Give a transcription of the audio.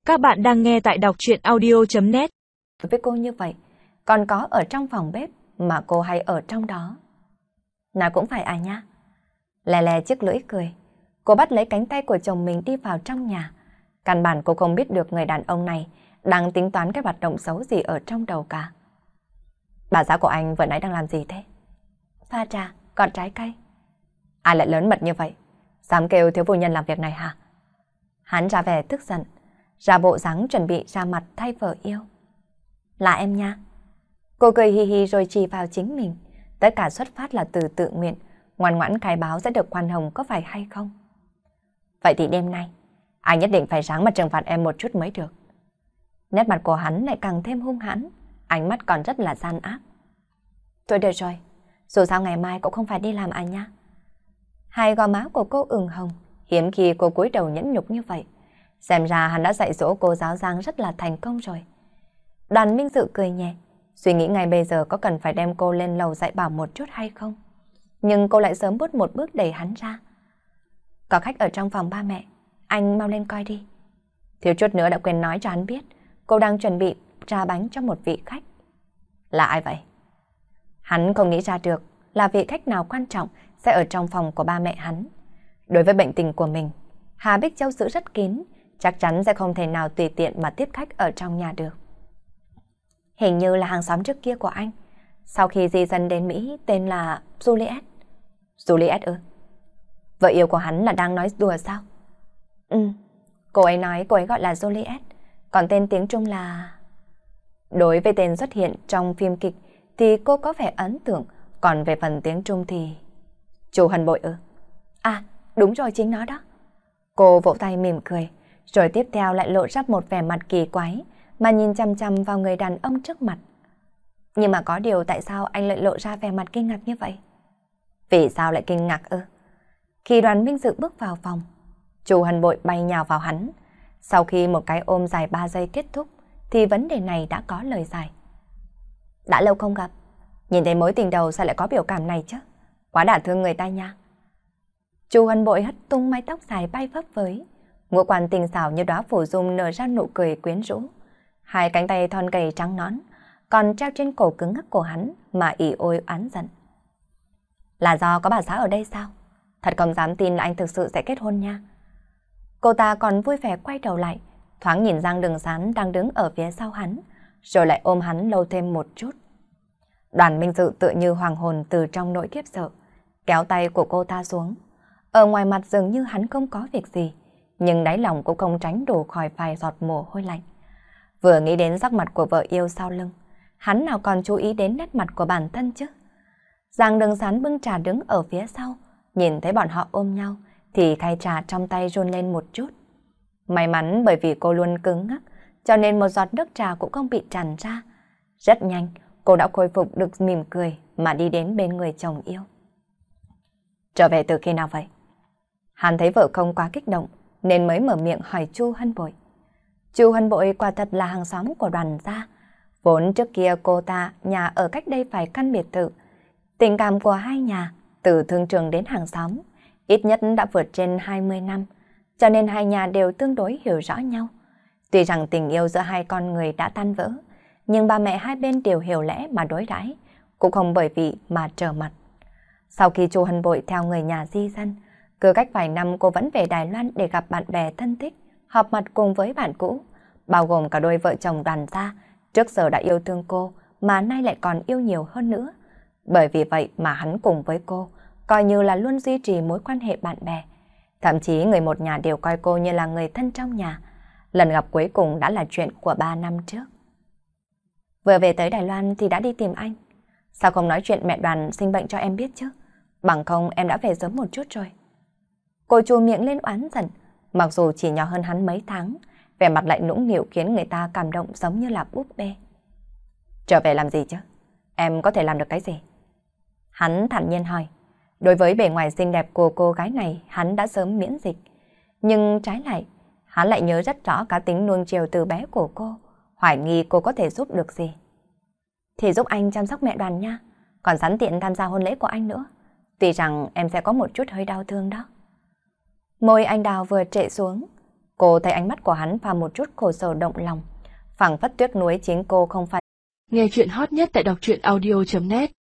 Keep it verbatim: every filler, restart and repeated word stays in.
Các bạn đang nghe tại đọc truyện audio chấm net. Với cô như vậy, còn có ở trong phòng bếp mà cô hay ở trong đó. Nói cũng phải à nha. Lè lè chiếc lưỡi cười. Cô bắt lấy cánh tay của chồng mình đi vào trong nhà. Căn bản cô không biết được người đàn ông này đang tính toán cái hoạt động xấu gì ở trong đầu cả. Bà xã của anh vừa nãy đang làm gì thế? Pha trà, gọt trái cây. Ai lại lớn mật như vậy? Dám kêu thiếu phu nhân làm việc này hả? Hắn ra vẻ tức giận, ra bộ dáng chuẩn bị ra mặt thay vợ yêu. Là em nha. Cô cười hi hi rồi chỉ vào chính mình. Tất cả xuất phát là từ tự nguyện, ngoan ngoãn khai báo sẽ được khoan hồng có phải hay không? Vậy thì đêm nay, anh nhất định phải ráng mà trừng phạt em một chút mới được. Nét mặt của hắn lại càng thêm hung hãn, ánh mắt còn rất là gian ác. Thôi được rồi, dù sao ngày mai cũng không phải đi làm anh nha. Hai gò má của cô ửng hồng, hiếm khi cô cúi đầu nhẫn nhục như vậy. Xem ra hắn đã dạy dỗ cô giáo giang rất là thành công rồi. Đoàn Minh Dự cười nhẹ, suy nghĩ ngay bây giờ có cần phải đem cô lên lầu dạy bảo một chút hay không. Nhưng cô lại sớm bước một bước đẩy hắn ra. Có khách ở trong phòng ba mẹ, anh mau lên coi đi. Thiếu chút nữa đã quên nói cho hắn biết, cô đang chuẩn bị trà bánh cho một vị khách. Là ai vậy? Hắn không nghĩ ra được là vị khách nào quan trọng sẽ ở trong phòng của ba mẹ hắn. Đối với bệnh tình của mình, Hà Bích Châu giữ rất kín, chắc chắn sẽ không thể nào tùy tiện mà tiếp khách ở trong nhà được. Hình như là hàng xóm trước kia của anh, sau khi di dân đến Mỹ tên là Juliet. Juliet ư? Vợ yêu của hắn là đang nói đùa sao? Ừ, cô ấy nói cô ấy gọi là Juliet, còn tên tiếng Trung là... Đối với tên xuất hiện trong phim kịch thì cô có vẻ ấn tượng, còn về phần tiếng Trung thì... Chu Hân Bội ư? À, đúng rồi, chính nó đó. Cô vỗ tay mỉm cười, rồi tiếp theo lại lộ ra một vẻ mặt kỳ quái mà nhìn chăm chăm vào người đàn ông trước mặt. Nhưng mà có điều tại sao anh lại lộ ra vẻ mặt kinh ngạc như vậy? Vì sao lại kinh ngạc ư? Khi Đoàn Minh Dự bước vào phòng, Chu Hân Bội bay nhào vào hắn. Sau khi một cái ôm dài ba giây kết thúc, thì vấn đề này đã có lời giải. Đã lâu không gặp, nhìn thấy mối tình đầu sao lại có biểu cảm này chứ? Quá đả thương người ta nha. Chu Hân Bội hất tung mái tóc dài bay phấp phới, ngũ quan tình xảo như đóa phù dung nở ra nụ cười quyến rũ. Hai cánh tay thon gầy trắng nõn còn treo trên cổ cứng ngắc của hắn mà ỉ ôi oán giận. Là do có bà xã ở đây sao? Thật không dám tin là anh thực sự sẽ kết hôn nha. Cô ta còn vui vẻ quay đầu lại, thoáng nhìn Giang Đường Sán đang đứng ở phía sau hắn, rồi lại ôm hắn lâu thêm một chút. Đoàn Minh Dự tự như hoàng hồn từ trong nỗi khiếp sợ, kéo tay của cô ta xuống. Ở ngoài mặt dường như hắn không có việc gì, nhưng đáy lòng cũng không tránh đổ khỏi vài giọt mồ hôi lạnh. Vừa nghĩ đến sắc mặt của vợ yêu sau lưng, hắn nào còn chú ý đến nét mặt của bản thân chứ. Giang Đường Sán bưng trà đứng ở phía sau, nhìn thấy bọn họ ôm nhau, thì khay trà trong tay run lên một chút. May mắn bởi vì cô luôn cứng ngắc, cho nên một giọt nước trà cũng không bị tràn ra. Rất nhanh, cô đã khôi phục được mỉm cười mà đi đến bên người chồng yêu. Trở về từ khi nào vậy? Hắn thấy vợ không quá kích động, nên mới mở miệng hỏi Chu Hân Bội. Chu Hân Bội quả thật là hàng xóm của Đoàn gia. Vốn trước kia cô ta nhà ở cách đây vài căn biệt thự. Tình cảm của hai nhà, từ thương trường đến hàng xóm, ít nhất đã vượt trên hai mươi năm, cho nên hai nhà đều tương đối hiểu rõ nhau. Tuy rằng tình yêu giữa hai con người đã tan vỡ, nhưng ba mẹ hai bên đều hiểu lẽ mà đối đãi, cũng không bởi vì mà trở mặt. Sau khi Chu Hân Bội theo người nhà di dân, cứ cách vài năm cô vẫn về Đài Loan để gặp bạn bè thân thích, họp mặt cùng với bạn cũ, bao gồm cả đôi vợ chồng Đoàn gia, trước giờ đã yêu thương cô mà nay lại còn yêu nhiều hơn nữa. Bởi vì vậy mà hắn cùng với cô coi như là luôn duy trì mối quan hệ bạn bè. Thậm chí người một nhà đều coi cô như là người thân trong nhà. Lần gặp cuối cùng đã là chuyện của ba năm trước. Vừa về tới Đài Loan thì đã đi tìm anh. Sao không nói chuyện mẹ Đoàn sinh bệnh cho em biết chứ? Bằng không em đã về sớm một chút rồi. Cô chu miệng lên oán giận, mặc dù chỉ nhỏ hơn hắn mấy tháng, vẻ mặt lại nũng nịu khiến người ta cảm động giống như là búp bê. Trở về làm gì chứ? Em có thể làm được cái gì? Hắn thản nhiên hỏi. Đối với bề ngoài xinh đẹp của cô gái này, hắn đã sớm miễn dịch. Nhưng trái lại, hắn lại nhớ rất rõ cá tính nuông chiều từ bé của cô, hoài nghi cô có thể giúp được gì. Thì giúp anh chăm sóc mẹ Đoàn nha, còn sẵn tiện tham gia hôn lễ của anh nữa. Tuy rằng em sẽ có một chút hơi đau thương đó. Môi anh đào vừa trệ xuống, Cô thấy ánh mắt của hắn và một chút khổ sở động lòng. Phảng phất tiếc nuối chính cô không phải. Nghe chuyện hot nhất tại đọc truyện audio chấm net